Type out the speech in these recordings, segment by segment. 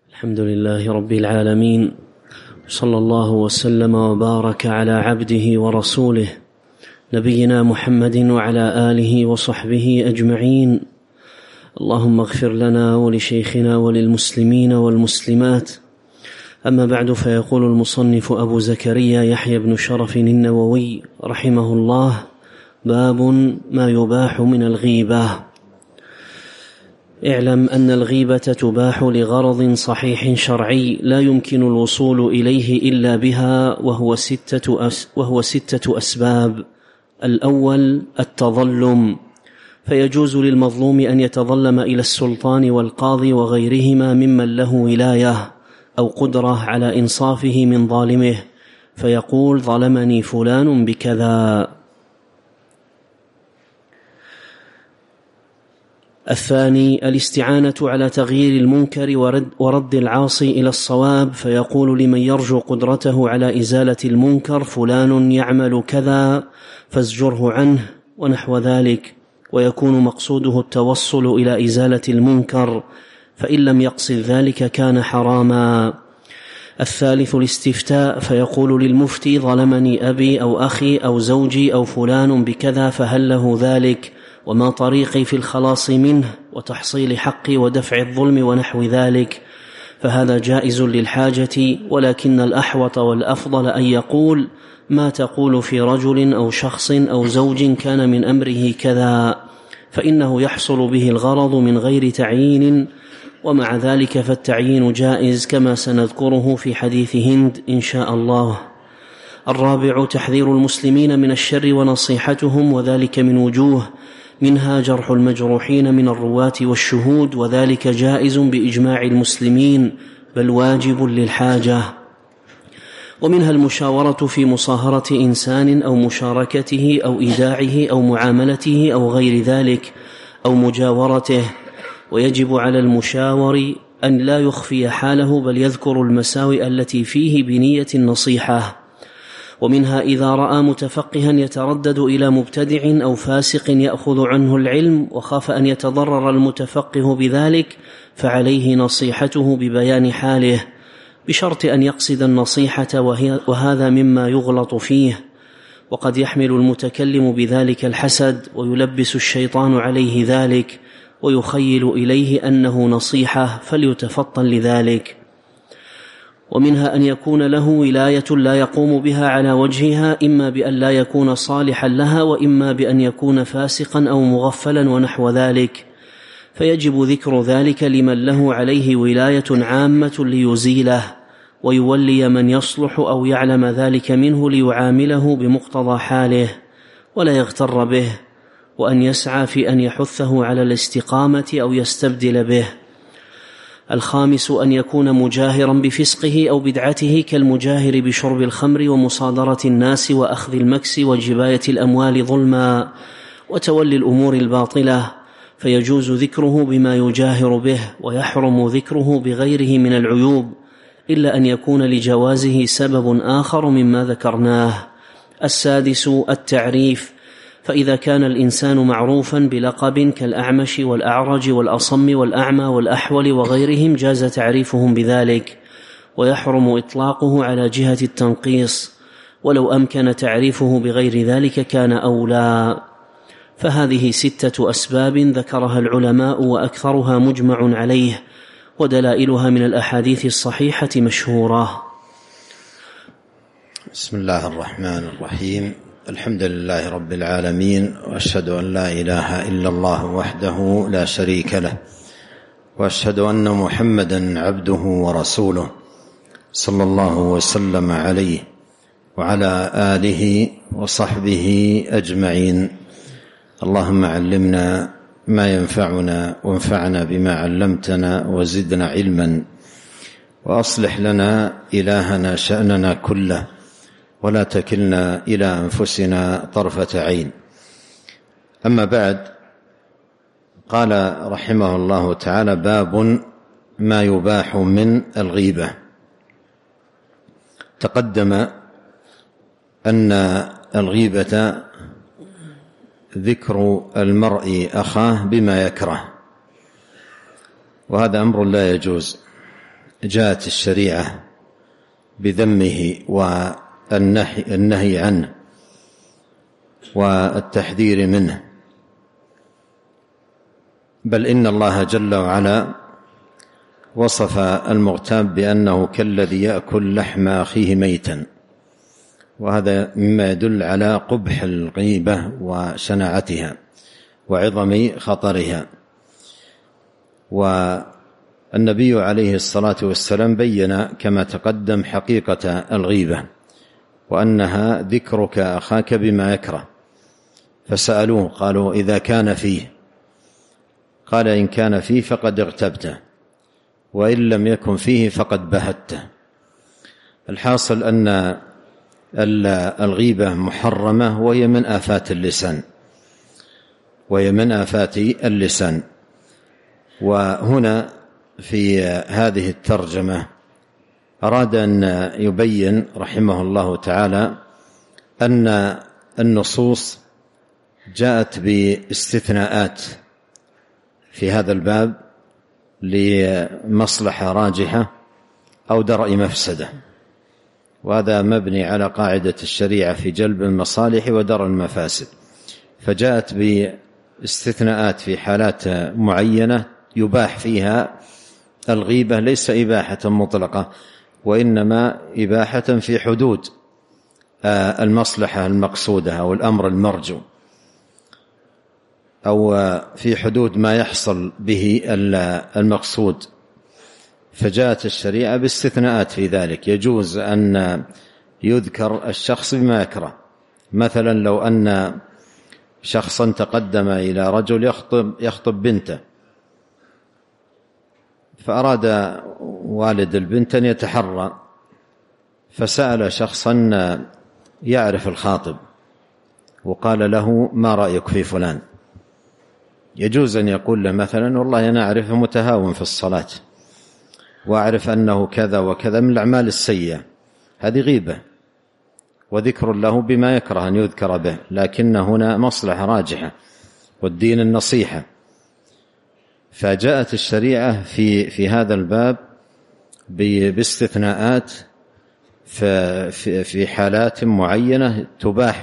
الحمد لله رب العالمين، صلى الله وسلم وبارك على عبده ورسوله نبينا محمد وعلى آله وصحبه أجمعين. اللهم اغفر لنا ولشيخنا وللمسلمين والمسلمات. أما بعد، فيقول المصنف أبو زكريا يحيى بن شرف النووي رحمه الله: باب ما يباح من الغيبة. اعلم أن الغيبة تباح لغرض صحيح شرعي لا يمكن الوصول إليه إلا بها، وهو ستة أسباب. الأول التظلم، فيجوز للمظلوم أن يتظلم إلى السلطان والقاضي وغيرهما ممن له ولاية أو قدرة على إنصافه من ظالمه، فيقول: ظلمني فلان بكذا. الثاني الاستعانة على تغيير المنكر ورد العاصي إلى الصواب، فيقول لمن يرجو قدرته على إزالة المنكر: فلان يعمل كذا فازجره عنه، ونحو ذلك، ويكون مقصوده التوصل إلى إزالة المنكر، فإن لم يقصد ذلك كان حراما. الثالث الاستفتاء، فيقول للمفتي: ظلمني أبي أو أخي أو زوجي أو فلان بكذا، فهل له ذلك؟ وما طريقي في الخلاص منه وتحصيل حقي ودفع الظلم ونحو ذلك؟ فهذا جائز للحاجة، ولكن الأحوط والأفضل أن يقول: ما تقول في رجل أو شخص أو زوج كان من أمره كذا، فإنه يحصل به الغرض من غير تعيين، ومع ذلك فالتعيين جائز كما سنذكره في حديث هند إن شاء الله. الرابع تحذير المسلمين من الشر ونصيحتهم، وذلك من وجوه، منها جرح المجروحين من الرواة والشهود، وذلك جائز بإجماع المسلمين، بل واجب للحاجة. ومنها المشاورة في مصاهرة إنسان أو مشاركته أو إيداعه أو معاملته أو غير ذلك أو مجاورته، ويجب على المشاور أن لا يخفي حاله، بل يذكر المساوئ التي فيه بنية النصيحة. ومنها إذا رأى متفقها يتردد إلى مبتدع أو فاسق يأخذ عنه العلم، وخاف أن يتضرر المتفقه بذلك، فعليه نصيحته ببيان حاله، بشرط أن يقصد النصيحة، وهذا مما يغلط فيه. وقد يحمل المتكلم بذلك الحسد، ويلبس الشيطان عليه ذلك، ويخيل إليه أنه نصيحة، فليتفطن لذلك. ومنها أن يكون له ولاية لا يقوم بها على وجهها، إما بأن لا يكون صالحا لها، وإما بأن يكون فاسقا أو مغفلا ونحو ذلك، فيجب ذكر ذلك لمن له عليه ولاية عامة ليزيله، ويولي من يصلح أو يعلم ذلك منه ليعامله بمقتضى حاله ولا يغتر به، وأن يسعى في أن يحثه على الاستقامة أو يستبدل به. الخامس أن يكون مجاهرا بفسقه أو بدعته، كالمجاهر بشرب الخمر ومصادرة الناس وأخذ المكس وجباية الأموال ظلما وتولي الأمور الباطلة، فيجوز ذكره بما يجاهر به، ويحرم ذكره بغيره من العيوب، إلا أن يكون لجوازه سبب آخر مما ذكرناه. السادس التعريف، فإذا كان الإنسان معروفا بلقب كالأعمش والأعرج والأصم والأعمى والأحول وغيرهم جاز تعريفهم بذلك، ويحرم إطلاقه على جهة التنقيص، ولو أمكن تعريفه بغير ذلك كان أولى. فهذه 6 أسباب ذكرها العلماء، وأكثرها مجمع عليه، ودلائلها من الأحاديث الصحيحة مشهورة. بسم الله الرحمن الرحيم. الحمد لله رب العالمين، وأشهد أن لا إله إلا الله وحده لا شريك له، وأشهد أن محمدا عبده ورسوله، صلى الله وسلم عليه وعلى آله وصحبه أجمعين. اللهم علمنا ما ينفعنا، وانفعنا بما علمتنا، وزدنا علما، وأصلح لنا إلهنا شأننا كله، ولا تكلنا إلى أنفسنا طرفة عين. أما بعد، قال رحمه الله تعالى: باب ما يباح من الغيبة. تقدم أن الغيبة ذكر المرء أخاه بما يكره، وهذا أمر لا يجوز، جاءت الشريعة بذمه والنهي عنه والتحذير منه، بل إن الله جل وعلا وصف المغتاب بأنه كالذي يأكل لحم أخيه ميتا، وهذا مما يدل على قبح الغيبة وشناعتها وعظم خطرها. والنبي عليه الصلاة والسلام بين كما تقدم حقيقة الغيبة، وأنها ذكرك أخاك بما يكره، فسألوه قالوا إذا كان فيه، قال إن كان فيه فقد اغتبته، وإن لم يكن فيه فقد بهته. الحاصل أن الغيبة محرمة، وهي من آفات اللسان. وهنا في هذه الترجمة أراد أن يبين رحمه الله تعالى أن النصوص جاءت باستثناءات في هذا الباب لمصلحة راجحة أو درء مفسدة، وهذا مبني على قاعدة الشريعة في جلب المصالح ودرء المفاسد، فجاءت باستثناءات في حالات معينة يباح فيها الغيبة، ليس إباحة مطلقة، وإنما إباحة في حدود المصلحة المقصودة أو الأمر المرجو، أو في حدود ما يحصل به المقصود. فجاءت الشريعة باستثناءات في ذلك. يجوز أن يذكر الشخص بما يكره، مثلا لو أن شخصا تقدم إلى رجل يخطب بنته، فأراد والد البنت أن يتحرى، فسأل شخصا يعرف الخاطب وقال له ما رأيك في فلان؟ يجوز أن يقول له مثلا والله أنا أعرفه متهاون في الصلاة، وأعرف أنه كذا وكذا من الأعمال السيئة، هذه غيبة وذكر له بما يكره أن يذكر به، لكن هنا مصلحة راجحة والدين النصيحة. فجاءت الشريعة في هذا الباب باستثناءات في حالات معينة تباح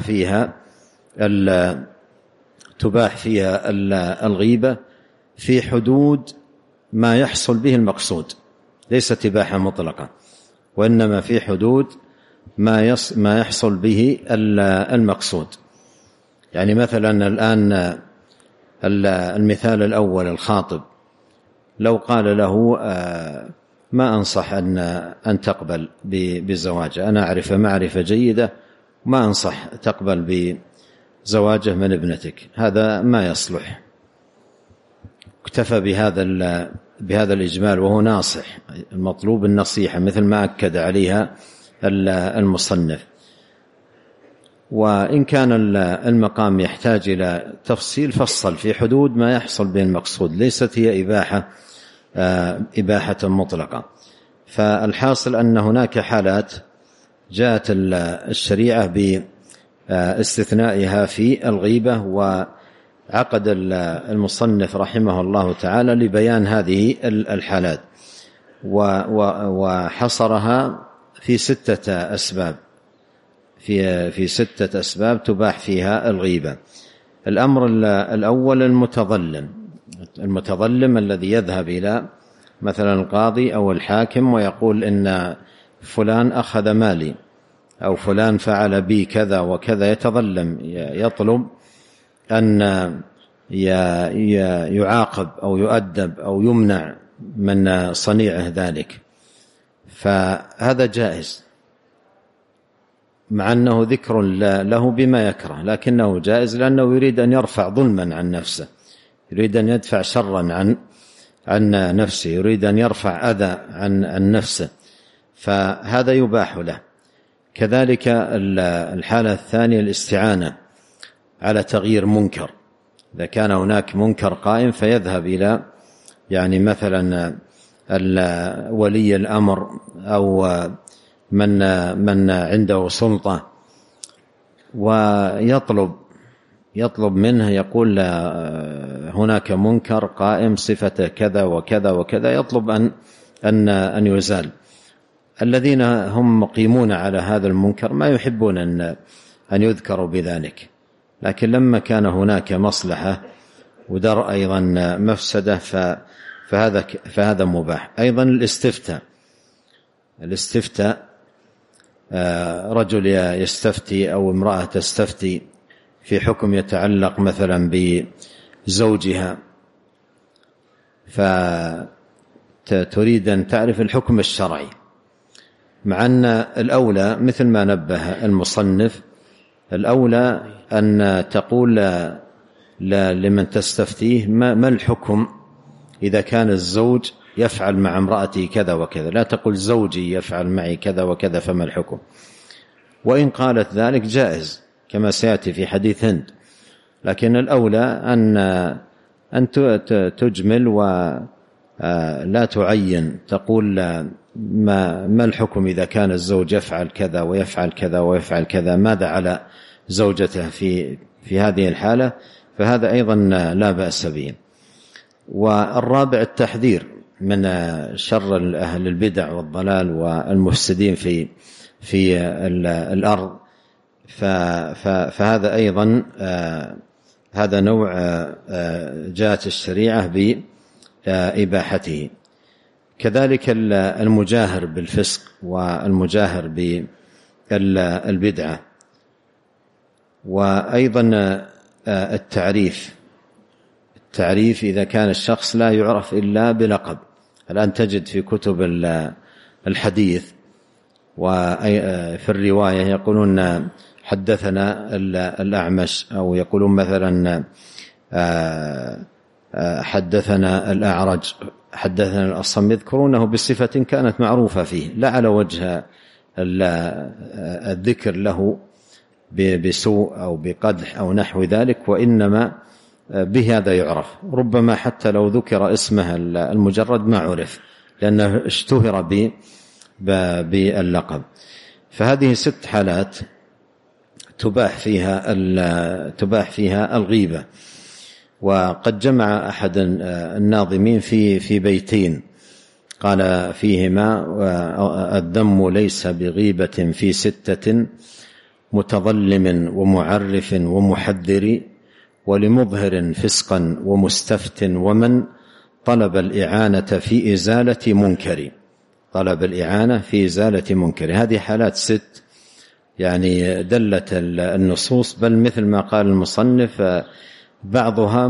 فيها الغيبة في حدود ما يحصل به المقصود، ليست إباحة مطلقة، وإنما في حدود ما يحصل به المقصود. يعني مثلا الآن المثال الأول الخاطب لو قال له ما أنصح أن تقبل بزواجه، أنا أعرف معرفة جيدة ما أنصح تقبل بزواجه من ابنتك، هذا ما يصلح. اكتفى بهذا الإجمال وهو ناصح، المطلوب النصيحة مثل ما أكد عليها المصنف. وإن كان المقام يحتاج إلى تفصيل فصل في حدود ما يحصل به المقصود، ليست هي إباحة مطلقة. فالحاصل أن هناك حالات جاءت الشريعة باستثنائها في الغيبة، وعقد المصنف رحمه الله تعالى لبيان هذه الحالات، وحصرها في 6 أسباب، في 6 أسباب تباح فيها الغيبة. الأمر الأول المتظلم الذي يذهب إلى مثلا القاضي أو الحاكم ويقول إن فلان أخذ مالي أو فلان فعل بي كذا وكذا، يتظلم، يطلب أن يعاقب أو يؤدب أو يمنع من صنيعه ذلك، فهذا جائز مع أنه ذكر له بما يكره، لكنه جائز لأنه يريد أن يرفع ظلما عن نفسه، يريد أن يدفع شرا عن نفسه، يريد أن يرفع أذى عن نفسه، فهذا يباح له. كذلك الحالة الثانية الاستعانة على تغيير منكر، إذا كان هناك منكر قائم فيذهب إلى يعني مثلا ولي الأمر أو من عنده سلطة ويطلب منه، يقول هناك منكر قائم صفته كذا وكذا وكذا، يطلب أن يزال. الذين هم مقيمون على هذا المنكر ما يحبون أن يذكروا بذلك، لكن لما كان هناك مصلحة ودرء أيضا مفسدة فهذا مباح. أيضا الاستفتاء رجل يستفتي أو امرأة تستفتي في حكم يتعلق مثلا بزوجها، فتريد أن تعرف الحكم الشرعي، مع أن الأولى مثل ما نبه المصنف الأولى أن تقول لمن تستفتيه ما الحكم إذا كان الزوج يفعل مع امرأتي كذا وكذا، لا تقول زوجي يفعل معي كذا وكذا فما الحكم. وإن قالت ذلك جائز كما سيأتي في حديث هند، لكن الأولى أن تجمل ولا تعين، تقول ما الحكم إذا كان الزوج يفعل كذا ويفعل كذا ويفعل كذا، ماذا على زوجته في هذه الحالة، فهذا أيضا لا بأس به. والرابع التحذير من شر أهل البدع والضلال والمفسدين في الأرض، فهذا أيضا هذا نوع جاءت الشريعة بإباحته. كذلك المجاهر بالفسق والمجاهر بالبدعة، وأيضا التعريف إذا كان الشخص لا يعرف إلا بلقب. الآن تجد في كتب الحديث وفي الرواية يقولون حدثنا الأعمش، أو يقولون مثلا حدثنا الأعرج، حدثنا الأصم، يذكرونه بصفة كانت معروفة فيه، لا على وجه الذكر له بسوء أو بقدح أو نحو ذلك، وإنما بهذا يعرف. ربما حتى لو ذكر اسمه المجرد ما عرف لأنه اشتهر باللقب. فهذه 6 حالات تباح فيها الغيبة. وقد جمع أحد الناظمين في بيتين قال فيهما: الذم ليس بغيبة في 6، متظلم ومعرف ومحذر، ولمظهر فسقا ومستفت، ومن طلب الإعانة في إزالة منكر. هذه حالات 6 يعني دلت النصوص، بل مثل ما قال المصنف بعضها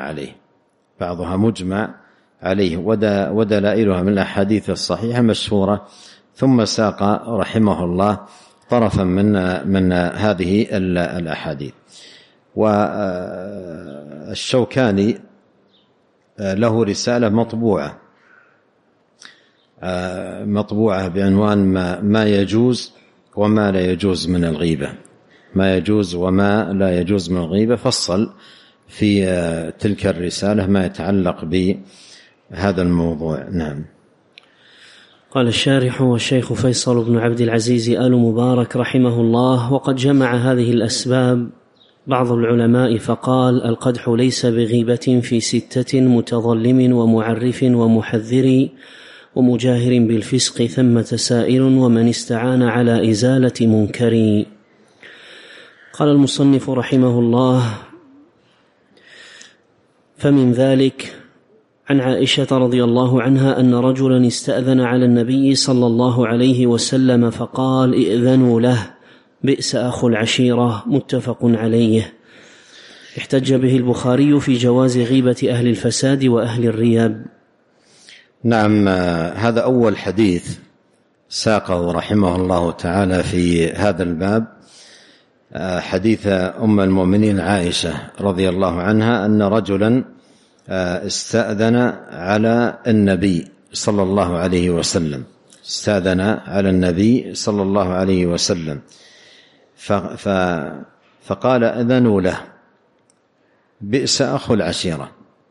مجمع عليه ودلائلها من الأحاديث الصحيحة مشهورة. ثم ساق رحمه الله طرفا من هذه الأحاديث. والشوكاني له رسالة مطبوعة بعنوان ما يجوز وما لا يجوز من الغيبة، فصل في تلك الرسالة ما يتعلق بهذا الموضوع. نعم. قال الشارح: والشيخ فيصل بن عبد العزيز آل مبارك رحمه الله: وقد جمع هذه الأسباب بعض العلماء فقال: القدح ليس بغيبة في 6، متظلم ومعرف ومحذر ومجاهر بالفسق، ثمة سائل ومن استعان على إزالة منكر. قال المصنف رحمه الله: فمن ذلك عن عائشة رضي الله عنها أن رجلا استأذن على النبي صلى الله عليه وسلم فقال: ائذنوا له، بئس أخو العشيرة. متفق عليه. احتج به البخاري في جواز غيبة أهل الفساد وأهل الرياب. نعم. هذا أول حديث ساقه رحمه الله تعالى في هذا الباب، حديث أم المؤمنين عائشة رضي الله عنها أن رجلا استأذن على النبي صلى الله عليه وسلم، فقال: أذنوا له، بئس أخو العشيرة.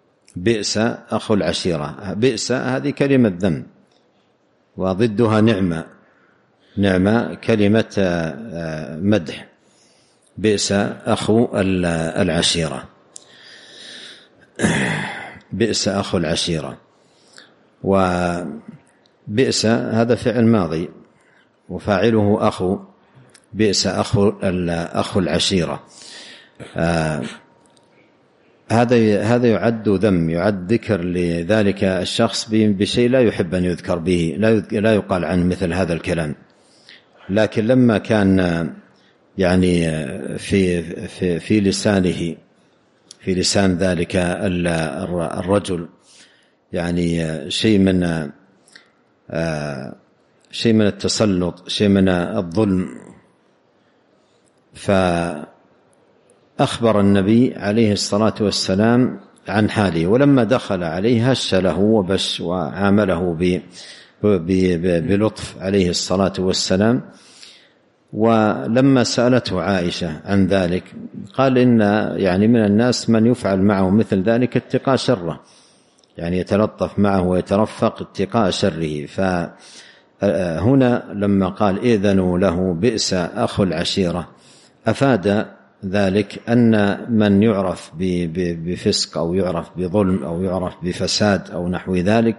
بئس هذه كلمة ذم، وضدها نعمة كلمة مدح. بئس أخو العشيرة. بئس هذا فعل ماضي وفاعله أخو، بئس أخو العشيرة. هذا يعد ذم، يعد ذكر لذلك الشخص بشيء لا يحب أن يذكر به، لا يقال عنه مثل هذا الكلام. لكن لما كان يعني في لسانه، في لسان ذلك الرجل يعني شيء من التسلط، شيء من الظلم، فأخبر النبي عليه الصلاة والسلام عن حاله، ولما دخل عليه هش له وبش وعامله بلطف عليه الصلاة والسلام. ولما سألته عائشة عن ذلك قال إن يعني من الناس من يفعل معه مثل ذلك اتقاء شره، يعني يتلطف معه ويترفق اتقاء شره. فهنا لما قال إذنوا له بئس أخو العشيرة أفاد ذلك أن من يعرف بفسق أو يعرف بظلم أو يعرف بفساد أو نحو ذلك،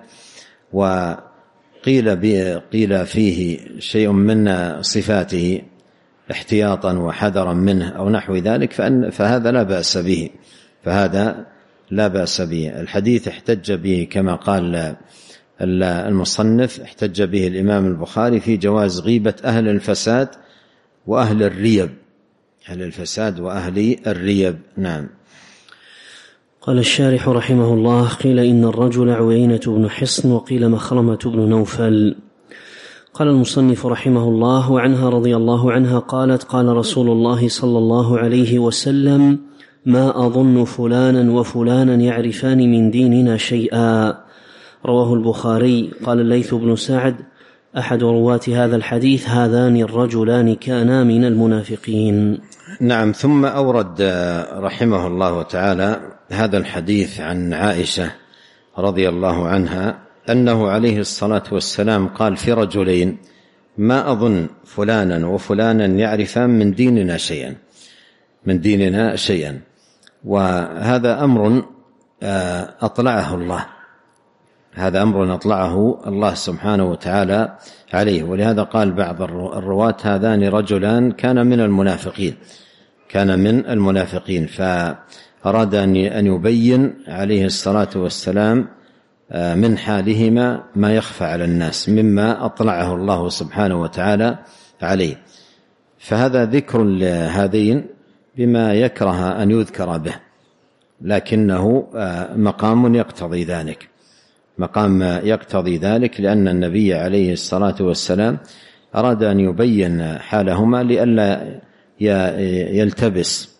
وقيل فيه شيء من صفاته احتياطا وحذرا منه أو نحو ذلك، فهذا لا بأس به، فهذا لا بأس به. الحديث احتج به كما قال المصنف، احتج به الإمام البخاري في جواز غيبة أهل الفساد وأهل الريب، أهل الفساد وأهل الريب. نعم. قال الشارح رحمه الله: قيل إن الرجل عيينة بن حصن، وقيل مخرمة بن نوفل. قال المصنف رحمه الله: وعنها رضي الله عنها قالت: قال رسول الله صلى الله عليه وسلم: ما أظن فلانا وفلانا يعرفان من ديننا شيئا. رواه البخاري. قال الليث بن سعد أحد رواة هذا الحديث: هذان الرجلان كانا من المنافقين. نعم. ثم أورد رحمه الله تعالى هذا الحديث عن عائشة رضي الله عنها أنه عليه الصلاة والسلام قال في رجلين: ما أظن فلانا وفلانا يعرفان من ديننا شيئا. وهذا أمر أطلعه الله، هذا أمر أطلعه الله سبحانه وتعالى عليه. ولهذا قال بعض الرواة: هذان رجلان كان من المنافقين، فأراد أن يبين عليه الصلاة والسلام من حالهما ما يخفى على الناس مما أطلعه الله سبحانه وتعالى عليه. فهذا ذكر لهذين بما يكره أن يذكر به، لكنه مقام يقتضي ذلك، لأن النبي عليه الصلاة والسلام أراد أن يبين حالهما لئلا يلتبس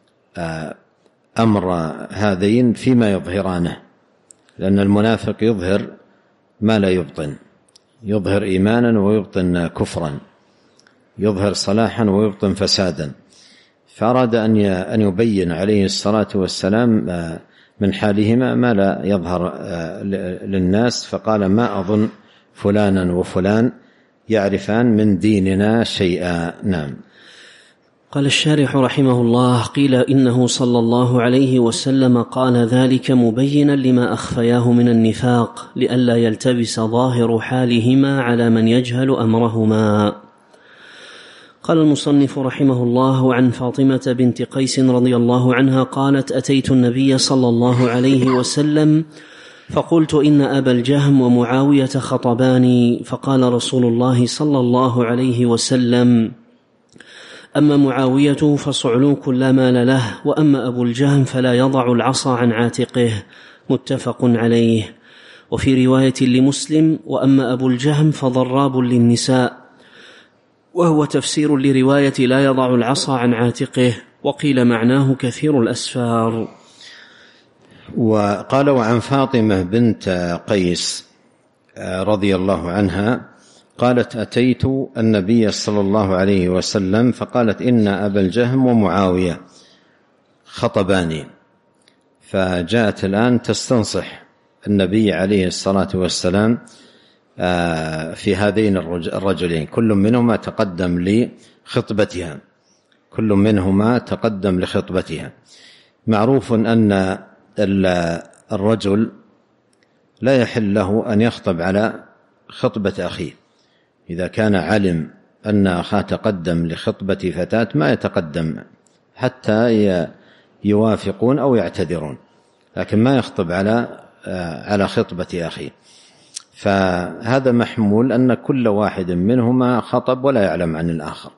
أمر هذين فيما يظهرانه، لأن المنافق يظهر ما لا يبطن، يظهر إيمانا ويبطن كفرا، يظهر صلاحا ويبطن فسادا. فأراد أن يبين عليه الصلاة والسلام من حالهما ما لا يظهر للناس، فقال: ما أظن فلانا وفلان يعرفان من ديننا شيئا. نعم. قال الشارح رحمه الله: قيل إنه صلى الله عليه وسلم قال ذلك مبينا لما أخفياه من النفاق، لئلا يلتبس ظاهر حالهما على من يجهل أمرهما. قال المصنف رحمه الله: عن فاطمة بنت قيس رضي الله عنها قالت: أتيت النبي صلى الله عليه وسلم فقلت: إن أبا الجهم ومعاوية خطباني. فقال رسول الله صلى الله عليه وسلم: أما معاوية فصعلوك لا مال له، وأما أبو الجهم فلا يضع العصا عن عاتقه. متفق عليه. وفي رواية لمسلم: وأما أبو الجهم فضراب للنساء، وهو تفسير لرواية لا يضع العصا عن عاتقه، وقيل معناه كثير الأسفار. وقال: وعن فاطمة بنت قيس رضي الله عنها قالت: أتيت النبي صلى الله عليه وسلم فقالت: إن أبا الجهم ومعاوية خطباني. فجاءت الآن تستنصح النبي عليه الصلاة والسلام في هذين الرجلين، كل منهما تقدم لخطبتها. معروف أن الرجل لا يحل له أن يخطب على خطبة أخيه. إذا كان علم أن أخاه تقدم لخطبة فتاة ما يتقدم حتى يوافقون أو يعتذرون، لكن ما يخطب على خطبة أخيه. فهذا محمول أن كل واحد منهما خطب ولا يعلم عن الآخر،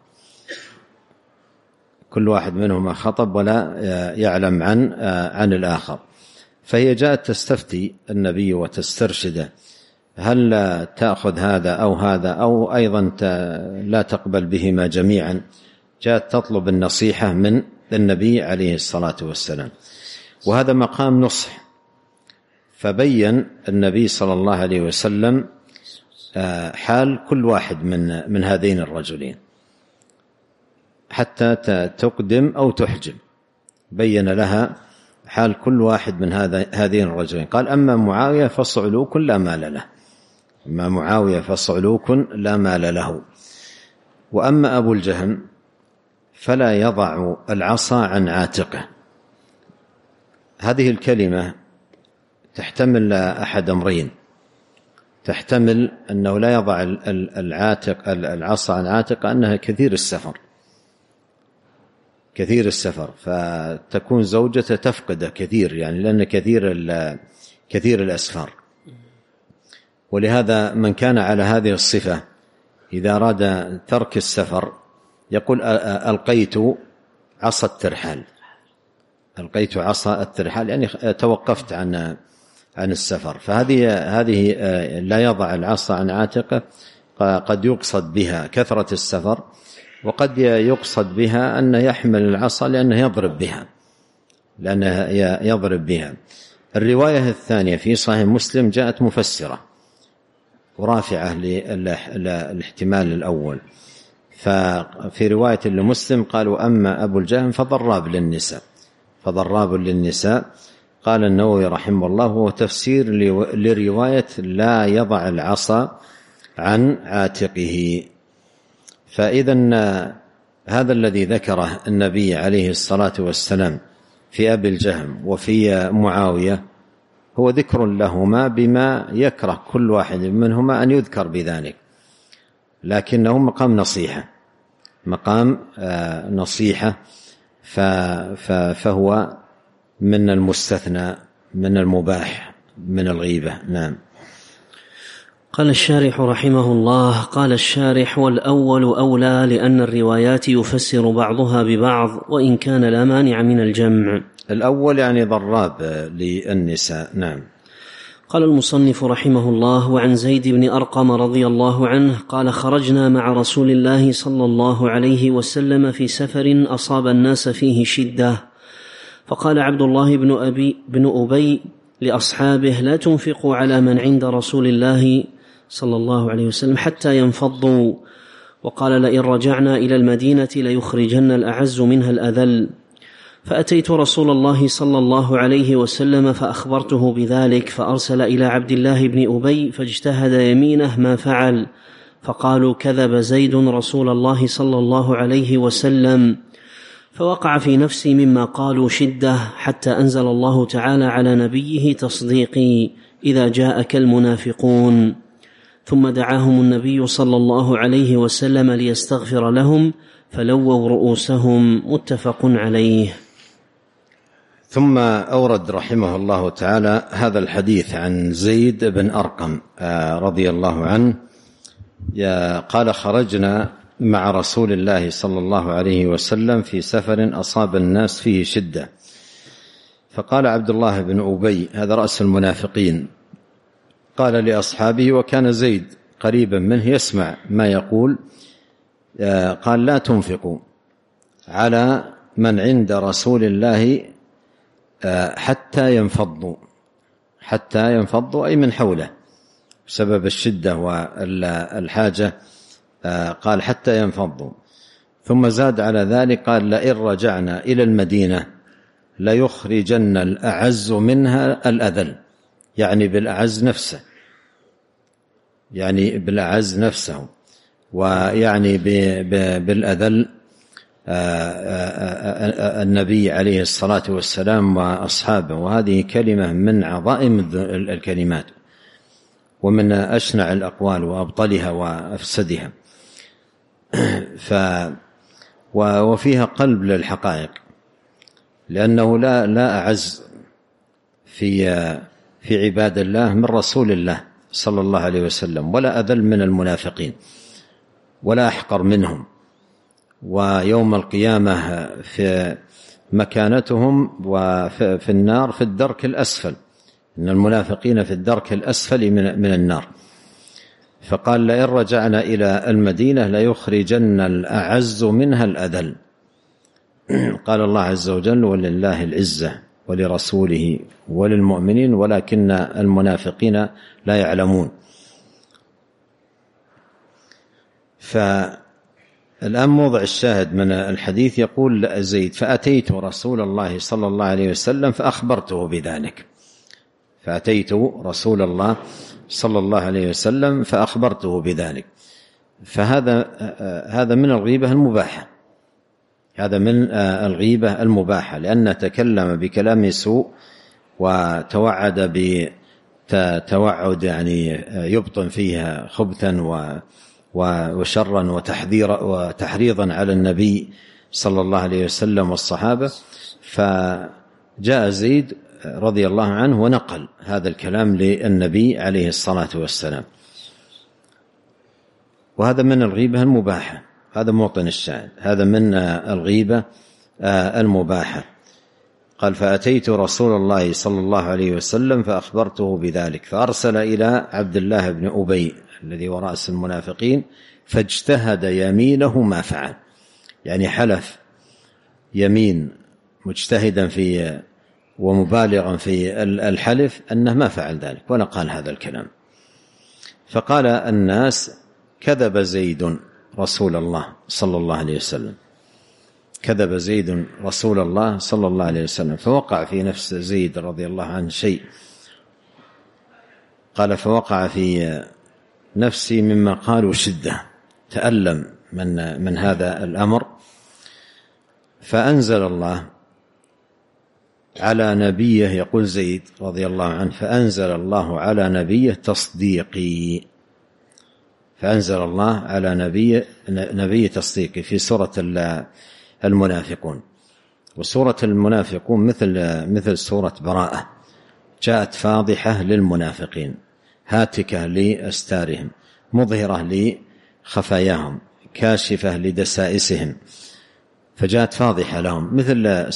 كل واحد منهما خطب ولا يعلم عن الآخر. فهي جاءت تستفتي النبي وتسترشده، هل تأخذ هذا أو هذا، أو أيضا لا تقبل بهما جميعا. جاءت تطلب النصيحة من النبي عليه الصلاة والسلام، وهذا مقام نصح. فبين النبي صلى الله عليه وسلم حال كل واحد من هذين الرجلين حتى تقدم أو تحجم، بين لها حال كل واحد من هذين الرجلين. قال: أما معاوية فصعلوك لا مال له، أما معاوية فصعلوك لا مال له، وأما أبو الجهم فلا يضع العصا عن عاتقه. هذه الكلمة تحتمل أحد أمرين: تحتمل أنه لا يضع العصا عن عاتقه أنها كثير السفر، فتكون زوجته تفقده كثير، يعني لأن كثير الأسفار. ولهذا من كان على هذه الصفة إذا أراد ترك السفر يقول: ألقيت عصا الترحال، يعني توقفت عن السفر. فهذه لا يضع العصا عن عاتقه، قد يقصد بها كثرة السفر، وقد يقصد بها أن يحمل العصا لأنه يضرب بها. الرواية الثانية في صحيح مسلم جاءت مفسرة ورافعة للاحتمال الأول. ففي رواية لمسلم قالوا: أما أبو الجهم فضراب للنساء. قال النووي رحمه الله: هو تفسير لرواية لا يضع العصا عن عاتقه. فإذا هذا الذي ذكره النبي عليه الصلاة والسلام في أبي الجهم وفي معاوية هو ذكر لهما بما يكره كل واحد منهما أن يذكر بذلك، لكنه مقام نصيحة، فهو من المستثنى من المباح من الغيبة. نعم. قال الشارح رحمه الله: قال الشارح: والأول أولى، لأن الروايات يفسر بعضها ببعض وإن كان لا مانع من الجمع. الأول يعني ضراب للنساء. نعم. قال المصنف رحمه الله: وعن زيد بن أرقم رضي الله عنه قال: خرجنا مع رسول الله صلى الله عليه وسلم في سفر أصاب الناس فيه شدة، فقال عبد الله بن أبي لأصحابه: لا تنفقوا على من عند رسول الله صلى الله عليه وسلم حتى ينفضوا، وقال: لئن رجعنا إلى المدينة ليخرجن الأعز منها الأذل. فأتيت رسول الله صلى الله عليه وسلم فأخبرته بذلك، فأرسل إلى عبد الله بن أبي فاجتهد يمينه ما فعل، فقالوا: كذب زيد رسول الله صلى الله عليه وسلم. فوقع في نفسي مما قالوا شدة، حتى أنزل الله تعالى على نبيه تصديقي: إذا جاءك المنافقون. ثم دعاهم النبي صلى الله عليه وسلم ليستغفر لهم، فلووا رؤوسهم. متفق عليه. ثم أورد رحمه الله تعالى هذا الحديث عن زيد بن أرقم رضي الله عنه قال: خرجنا مع رسول الله صلى الله عليه وسلم في سفر أصاب الناس فيه شدة، فقال عبد الله بن أبي، هذا رأس المنافقين، قال لأصحابه، وكان زيد قريبا منه يسمع ما يقول، قال: لا تنفقوا على من عند رسول الله حتى ينفضوا أي من حوله بسبب الشدة والحاجة، قال: حتى ينفضوا. ثم زاد على ذلك قال: لئن رجعنا إلى المدينة ليخرجن الأعز منها الأذل، يعني بالأعز نفسه، ويعني بالأذل النبي عليه الصلاة والسلام وأصحابه. وهذه كلمة من عظائم الكلمات، ومن أشنع الأقوال وأبطلها وأفسدها. وفيها قلب للحقائق، لأنه لا أعز في عباد الله من رسول الله صلى الله عليه وسلم، ولا أذل من المنافقين، ولا أحقر منهم. ويوم القيامة في مكانتهم وفي النار في الدرك الأسفل، إن المنافقين في الدرك الأسفل من النار. فقال: لئن رجعنا إلى المدينة ليخرجن الأعز منها الأذل. قال الله عز وجل: ولله العزة ولرسوله وللمؤمنين ولكن المنافقين لا يعلمون. فالآن موضع الشاهد من الحديث، يقول زيد: فأتيت رسول الله صلى الله عليه وسلم فأخبرته بذلك. فأتيت رسول الله صلى الله عليه وسلم فأخبرته بذلك. فهذا من الغيبة المباحة، هذا من الغيبة المباحة، لأنه تكلم بكلام سوء وتوعد بتوعد يعني يبطن فيها خبثا وشرا وتحريضا على النبي صلى الله عليه وسلم والصحابة. فجاء زيد رضي الله عنه ونقل هذا الكلام للنبي عليه الصلاة والسلام، وهذا من الغيبة المباحة. هذا موطن الشاهد، هذا من الغيبة المباحة. قال: فأتيت رسول الله صلى الله عليه وسلم فأخبرته بذلك، فأرسل إلى عبد الله بن أبي الذي هو رأس المنافقين، فاجتهد يمينه ما فعل، يعني حلف يمين مجتهدا في ومبالغا في الحلف أنه ما فعل ذلك ولا قال هذا الكلام. فقال الناس: كذب زيد رسول الله صلى الله عليه وسلم، كذب زيد رسول الله صلى الله عليه وسلم. فوقع في نفس زيد رضي الله عنه شيء، قال: فوقع في نفسي مما قالوا شدة، تألم من هذا الأمر. فأنزل الله على نبيه، يقول زيد رضي الله عنه: فأنزل الله على نبيه تصديقي، فأنزل الله على نبي تصديقي في سورة المنافقون. وسورة المنافقون مثل سورة براءة، جاءت فاضحة للمنافقين، هاتكة لأستارهم، مظهرة لخفاياهم، كاشفة لدسائسهم، فجاءت فاضحة لهم، مثل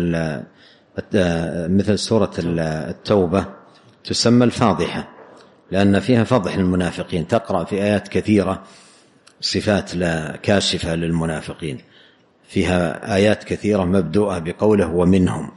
سورة التوبة تسمى الفاضحة، لأن فيها فضح المنافقين. تقرأ في آيات كثيرة صفات كاشفة للمنافقين، فيها آيات كثيرة مبدوءة بقوله ومنهم،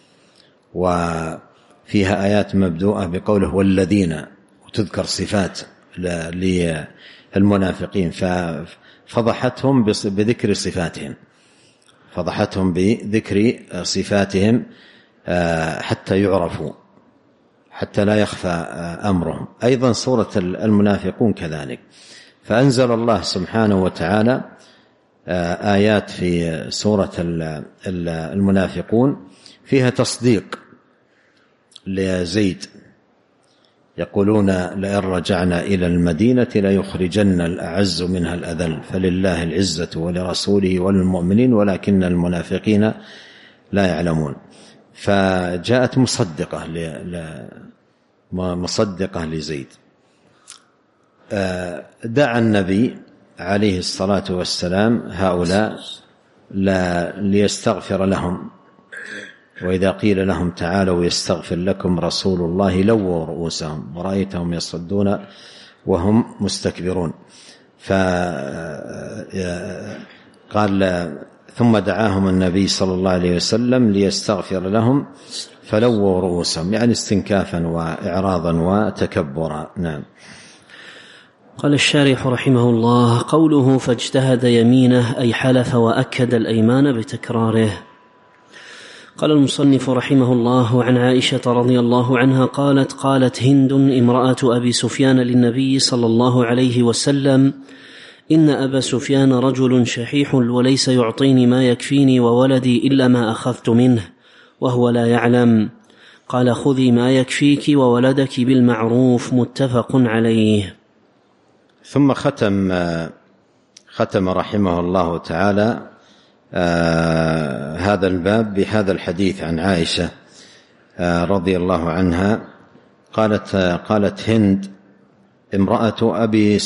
وفيها آيات مبدوءة بقوله والذين، وتذكر صفات للمنافقين، ففضحتهم بذكر صفاتهم، فضحتهم بذكر صفاتهم حتى يعرفوا، حتى لا يخفى أمرهم. أيضا سورة المنافقون كذلك. فأنزل الله سبحانه وتعالى آيات في سورة المنافقون فيها تصديق لزيد، يقولون: لئن رجعنا إلى المدينة ليخرجن الأعز منها الأذل، فلله العزة ولرسوله وللمؤمنين ولكن المنافقين لا يعلمون. فجاءت مصدقة لزيد. دعا النبي عليه الصلاة والسلام هؤلاء ليستغفر لهم، وإذا قيل لهم تعالوا يستغفر لكم رسول الله لووا رؤوسهم ورأيتهم يصدون وهم مستكبرون. فقال: ثم دعاهم النبي صلى الله عليه وسلم ليستغفر لهم فلووا رؤوسهم، يعني استنكافا وإعراضا وتكبرا. نعم. قال الشارح رحمه الله: قوله فاجتهد يمينه أي حلف وأكد الأيمان بتكراره. قال المصنف رحمه الله: عن عائشة رضي الله عنها قالت هند امرأة أبي سفيان للنبي صلى الله عليه وسلم: إن أبا سفيان رجل شحيح وليس يعطيني ما يكفيني وولدي إلا ما أخذت منه وهو لا يعلم. قال: خذي ما يكفيك وولدك بالمعروف. متفق عليه. ثم ختم رحمه الله تعالى هذا الباب بهذا الحديث عن عائشة رضي الله عنها قالت هند امرأة أبي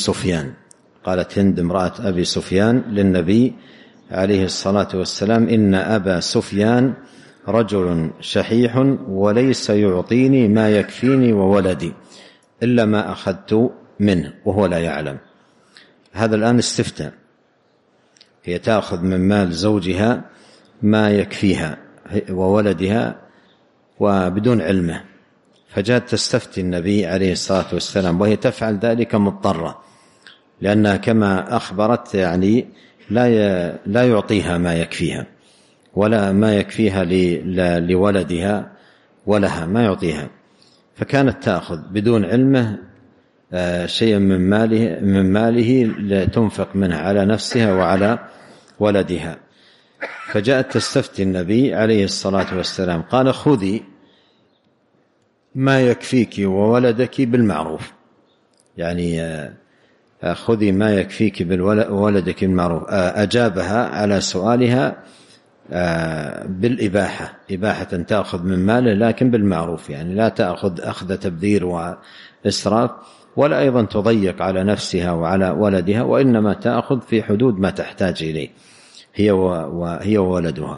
سفيان للنبي عليه الصلاة والسلام: إن أبا سفيان رجل شحيح وليس يعطيني ما يكفيني وولدي إلا ما أخذت منه وهو لا يعلم. هذا الآن استفتاء، هي تأخذ من مال زوجها ما يكفيها وولدها وبدون علمه، فجاءت تستفتي النبي عليه الصلاة والسلام، وهي تفعل ذلك مضطرة، لأنها كما أخبرت يعني لا يعطيها ما يكفيها ولا ما يكفيها لولدها ولها، ما يعطيها، فكانت تأخذ بدون علمه شيئا من ماله لتنفق منه على نفسها وعلى ولدها. فجاءت تستفتي النبي عليه الصلاة والسلام، قال: خذي ما يكفيك وولدك بالمعروف، يعني خذي ما يكفيك وولدك بالمعروف. أجابها على سؤالها بالإباحة، إباحة تأخذ من ماله لكن بالمعروف، يعني لا تأخذ أخذ تبذير وإسراف، ولا أيضا تضيق على نفسها وعلى ولدها، وإنما تأخذ في حدود ما تحتاج إليه هي وولدها.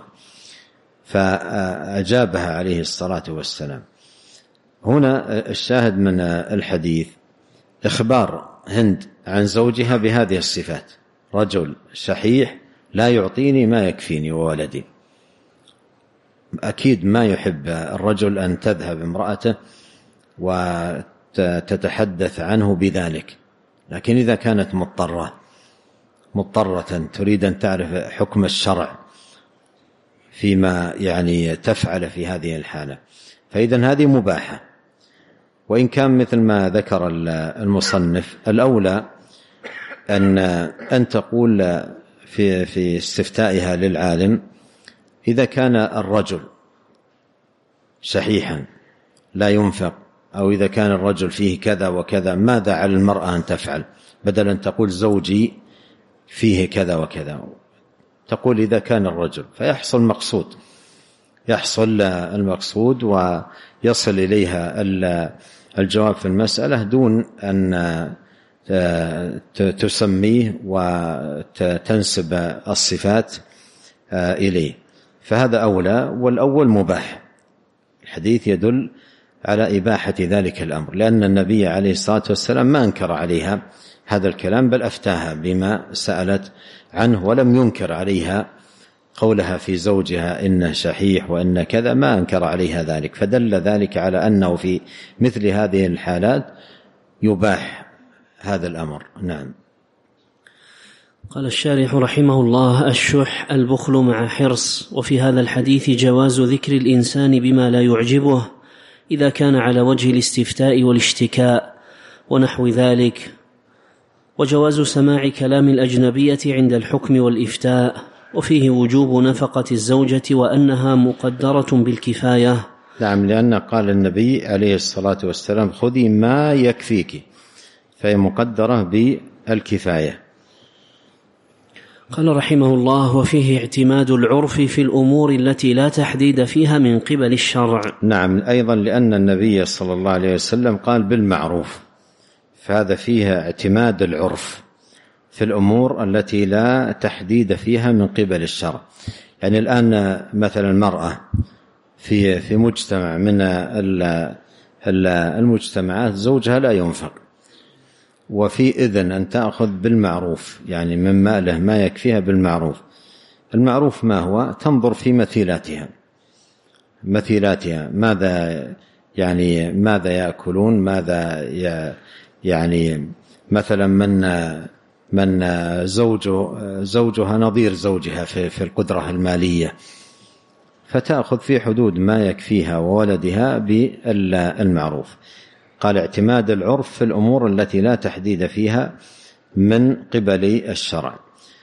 فأجابها عليه الصلاة والسلام. هنا الشاهد من الحديث إخبار هند عن زوجها بهذه الصفات: رجل شحيح لا يعطيني ما يكفيني وولدي. أكيد ما يحب الرجل أن تذهب امرأته وتتحدث عنه بذلك، لكن إذا كانت مضطرة تريد أن تعرف حكم الشرع فيما يعني تفعل في هذه الحالة، فإذن هذه مباحة. وإن كان مثل ما ذكر المصنف الأولى أن تقول في استفتائها للعالم: إذا كان الرجل شحيحا لا ينفق، أو إذا كان الرجل فيه كذا وكذا، ماذا على المرأة أن تفعل؟ بدل أن تقول زوجي فيه كذا وكذا، تقول إذا كان الرجل، فيحصل المقصود ويصل إليها الجواب في المسألة دون أن تسميه وتنسب الصفات إليه. فهذا أولى، والأول مباح. الحديث يدل على إباحة ذلك الأمر، لأن النبي عليه الصلاة والسلام ما أنكر عليها هذا الكلام، بل أفتاها بما سألت عنه، ولم ينكر عليها قولها في زوجها إنه شحيح وإن كذا، ما أنكر عليها ذلك، فدل ذلك على أنه في مثل هذه الحالات يباح هذا الأمر. نعم. قال الشارح رحمه الله: الشح البخل مع حرص. وفي هذا الحديث جواز ذكر الإنسان بما لا يعجبه إذا كان على وجه الاستفتاء والاشتكاء ونحو ذلك، وجواز سماع كلام الأجنبية عند الحكم والإفتاء، وفيه وجوب نفقة الزوجة وأنها مقدرة بالكفاية. نعم، لأن قال النبي عليه الصلاة والسلام: خذي ما يكفيك، فهي مقدرة بالكفاية. قال رحمه الله: وفيه اعتماد العرف في الأمور التي لا تحديد فيها من قبل الشرع. نعم، أيضا لأن النبي صلى الله عليه وسلم قال بالمعروف، فهذا فيها اعتماد العرف في الأمور التي لا تحديد فيها من قبل الشرع. يعني الآن مثلا المرأة في مجتمع من المجتمعات زوجها لا ينفق، وفي إذن أن تأخذ بالمعروف، يعني من ماله ما يكفيها بالمعروف. المعروف ما هو؟ تنظر في مثيلاتها ماذا يأكلون، ماذا يعني مثلا من زوجها نظير زوجها في القدرة المالية، فتأخذ في حدود ما يكفيها وولدها بالمعروف. قال: اعتماد العرف في الأمور التي لا تحديد فيها من قبل الشرع.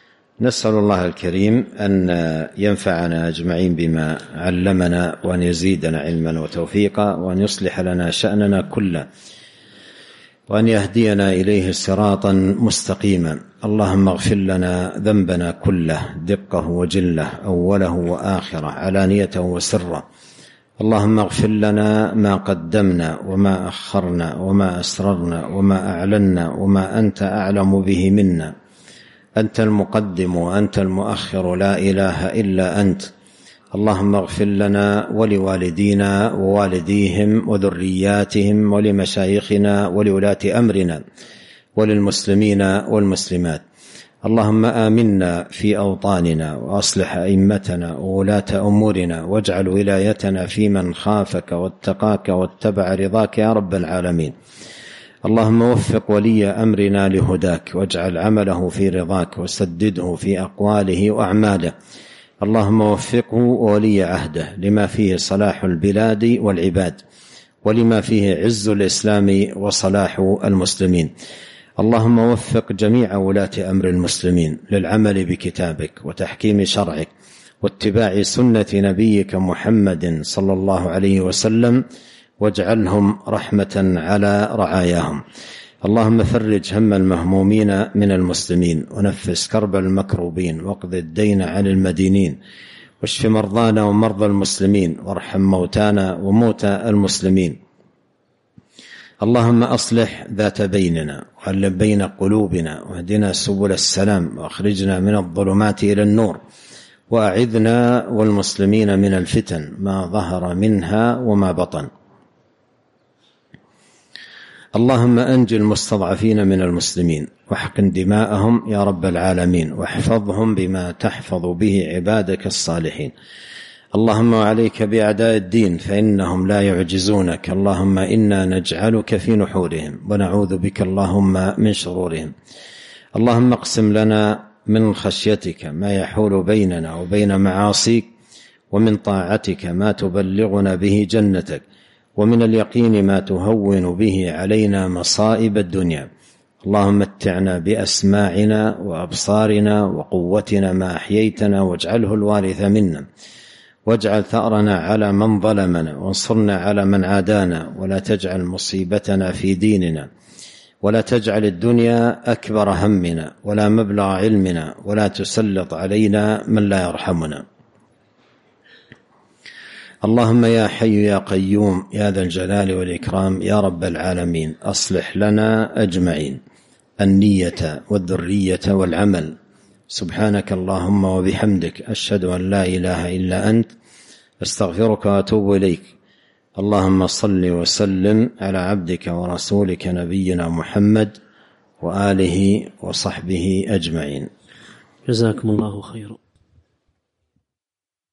نسأل الله الكريم أن ينفعنا أجمعين بما علمنا، وأن يزيدنا علما وتوفيقا، وأن يصلح لنا شأننا كله، وأن يهدينا إليه صراطا مستقيما. اللهم اغفر لنا ذنبنا كله دقه وجله، أوله وآخره، علانيته وسره. اللهم اغفر لنا ما قدمنا وما أخرنا وما أسررنا وما أعلنا وما أنت أعلم به منا. أنت المقدم وأنت المؤخر، لا إله إلا أنت. اللهم اغفر لنا ولوالدينا ووالديهم وذرياتهم ولمشايخنا ولولاة أمرنا وللمسلمين والمسلمات. اللهم آمنا في أوطاننا، وأصلح أئمتنا وولاة أمورنا، واجعل ولايتنا في من خافك واتقاك واتبع رضاك يا رب العالمين. اللهم وفق ولي أمرنا لهداك، واجعل عمله في رضاك، وسدده في أقواله وأعماله. اللهم وفقه وولي عهده لما فيه صلاح البلاد والعباد، ولما فيه عز الإسلام وصلاح المسلمين. اللهم وفق جميع ولاة أمر المسلمين للعمل بكتابك وتحكيم شرعك واتباع سنة نبيك محمد صلى الله عليه وسلم، واجعلهم رحمة على رعاياهم. اللهم فرج هم المهمومين من المسلمين، ونفس كرب المكروبين، واقض الدين عن المدينين، واشف مرضانا ومرضى المسلمين، وارحم موتانا وموتى المسلمين. اللهم أصلح ذات بيننا، وألف بين قلوبنا، واهدنا سبل السلام، وأخرجنا من الظلمات إلى النور، وأعذنا والمسلمين من الفتن ما ظهر منها وما بطن. اللهم أنج المستضعفين من المسلمين، واحقن دماءهم يا رب العالمين، واحفظهم بما تحفظ به عبادك الصالحين. اللهم عليك بأعداء الدين، فإنهم لا يعجزونك. اللهم إنا نجعلك في نحورهم، ونعوذ بك اللهم من شرورهم. اللهم اقسم لنا من خشيتك ما يحول بيننا وبين معاصيك، ومن طاعتك ما تبلغنا به جنتك، ومن اليقين ما تهون به علينا مصائب الدنيا. اللهم متعنا بأسماعنا وأبصارنا وقوتنا ما أحييتنا، واجعله الوارث منا، واجعل ثأرنا على من ظلمنا، وانصرنا على من عادانا، ولا تجعل مصيبتنا في ديننا، ولا تجعل الدنيا أكبر همنا ولا مبلغ علمنا، ولا تسلط علينا من لا يرحمنا. اللهم يا حي يا قيوم يا ذا الجلال والإكرام يا رب العالمين، أصلح لنا أجمعين النية والذرية والعمل. سبحانك اللهم وبحمدك، أشهد أن لا إله إلا أنت، أستغفرك وأتوب إليك. اللهم صل وسلم على عبدك ورسولك نبينا محمد وآله وصحبه أجمعين. جزاكم الله خيرا.